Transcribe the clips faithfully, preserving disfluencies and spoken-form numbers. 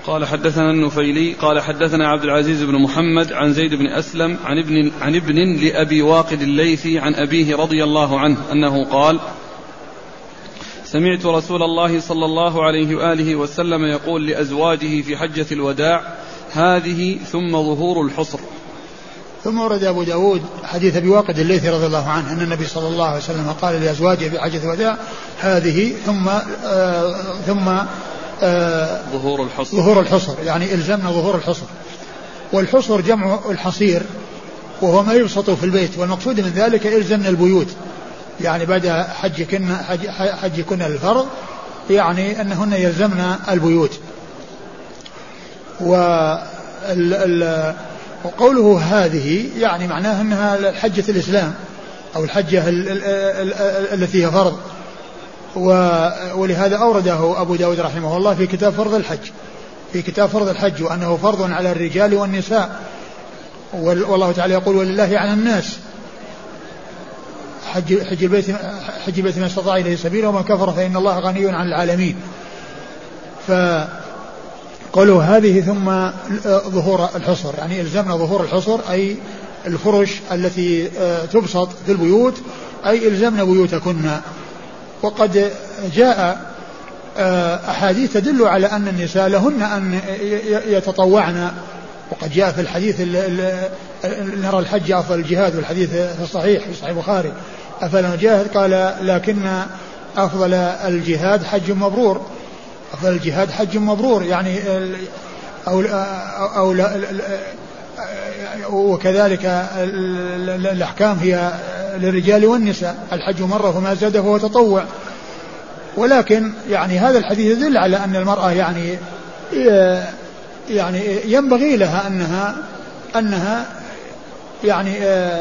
قال حدثنا النفيلي قال حدثنا عبد العزيز بن محمد عن زيد بن أسلم عن ابن, عن ابن لأبي واقد الليثي عن أبيه رضي الله عنه أنه قال سمعت رسول الله صلى الله عليه وآله وسلم يقول لأزواجه في حجة الوداع هذه ثم ظهور الحصر. ثم ورد أبو داود حديث أبي واقد الليثي رضي الله عنه أن النبي صلى الله عليه وسلم قال لأزواجه في حجة الوداع هذه ثم آه ثم آه ظهور الحصر ظهور الحصر يعني إلزمنا ظهور الحصر. والحصر جمع الحصير وهو ما يبسط في البيت, والمقصود من ذلك إلزمنا البيوت يعني بعد حجكن حج حجكن الفرض يعني أنهن يلزمنا البيوت. وقوله هذه يعني معناه أنها حجة الإسلام أو الحجة التي هي فرض, ولهذا أورده أبو داود رحمه الله في كتاب فرض الحج في كتاب فرض الحج وأنه فرض على الرجال والنساء, والله تعالى يقول ولله على الناس حج, حج البيت حج البيت من استطاع إليه سبيلا ومن كفر فإن الله غني عن العالمين. فقالوا هذه ثم ظهور الحصر يعني إلزمنا ظهور الحصر أي الفرش التي تبسط في البيوت أي إلزمنا بيوتكن. وقد جاء أحاديث تدل على أن النساء لهن أن يتطوعن, وقد جاء في الحديث نرى الحج أفضل الجهاد, والحديث في الصحيح في صحيح البخاري أفلا نجاهد قال لكن أفضل الجهاد حج مبرور, أفضل الجهاد حج مبرور يعني أو, أو لا وكذلك الأحكام هي للرجال والنساء, الحج مرة فما زاد فهو تطوع. ولكن يعني هذا الحديث يدل على أن المرأة يعني يعني ينبغي لها أنها أنها يعني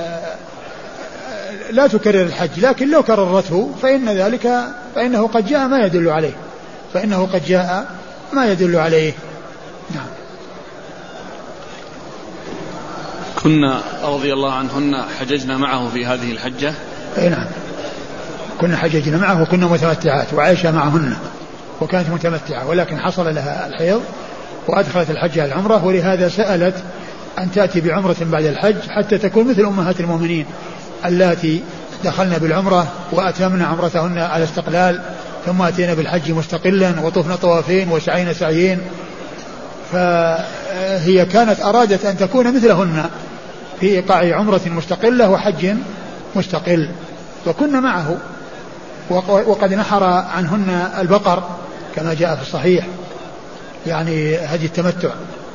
لا تكرر الحج, لكن لو كررته فإن ذلك فإنه قد جاء ما يدل عليه فإنه قد جاء ما يدل عليه. نعم. كنا رضي الله عنهن حججنا معه في هذه الحجة. أي نعم, كنا حججنا معه وكنا متمتعات, وعائشة معهن وكانت متمتعة, ولكن حصل لها الحيض وأدخلت الحج على العمرة, ولهذا سألت أن تأتي بعمرة بعد الحج حتى تكون مثل أمهات المؤمنين اللاتي دخلنا بالعمرة وأتممنا عمرتهن على استقلال ثم أتينا بالحج مستقلا وطفنا طوافين وسعينا سعيين, فهي كانت أرادت أن تكون مثلهن في إيقاع عمرة مستقلة وحج مستقل, وكنا معه وقد نحر عنهن البقر كما جاء في الصحيح يعني هدي التمتع.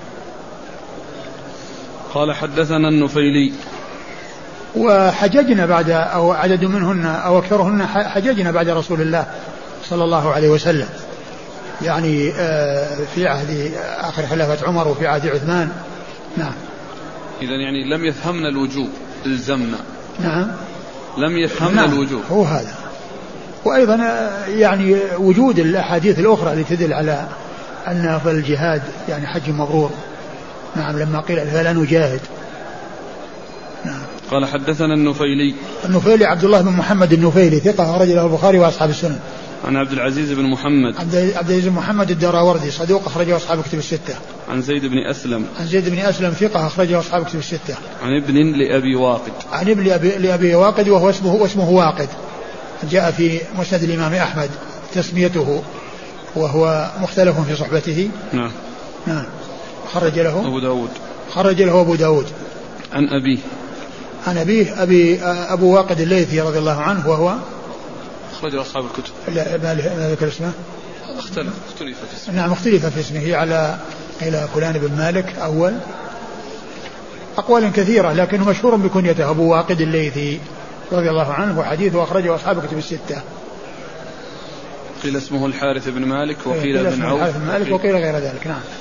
قال حدثنا النفيلي وحججنا بعد أو عدد منهن أو أكثرهن حججنا بعد رسول الله صلى الله عليه وسلم يعني في عهد آخر خلافة عمر وفي عهد عثمان. نعم. إذن يعني لم يفهمنا الوجوب الزمنا. نعم لم يفهمنا نعم. الوجوب هو هذا. وأيضا يعني وجود الأحاديث الأخرى اللي تدل على أن أفضل الجهاد يعني حج مبرور. نعم لما قيل فلا نجاهد. نعم. قال حدثنا النفيلي النفيلي عبد الله بن محمد النفيلي ثقة أخرج له البخاري وأصحاب السنن. عن عبد العزيز بن محمد عبد العزيز بن محمد الدراوردي صدوق أخرجه أصحاب كتب الستة. عن زيد بن أسلم عن زيد بن أسلم ثقة أخرجه أصحاب كتب الستة. عن ابن لأبي واقد عن ابن لأبي, لأبي واقد وهو اسمه واسمه واقد, جاء في مسند الإمام أحمد تسميته وهو مختلف في صحبته. نعم. نعم. خرج له أبو داود خرج له أبو داود. عن أبيه عن أبيه أبي أبو واقد الليثي رضي الله عنه وهو أخرج أصحاب الكتب. لا ما ذكر اسمه. اختلف اختلف في اسمه. نعم اختلف في اسمه على إلى فلان بن مالك أول أقوال كثيرة, لكنه مشهور بكنيته أبو واقد الليثي رضي الله عنه, وحديثه أخرجه أصحاب كتب الستة. قيل اسمه الحارث بن مالك وقيل ابن عوف وقيل غير ذلك. نعم.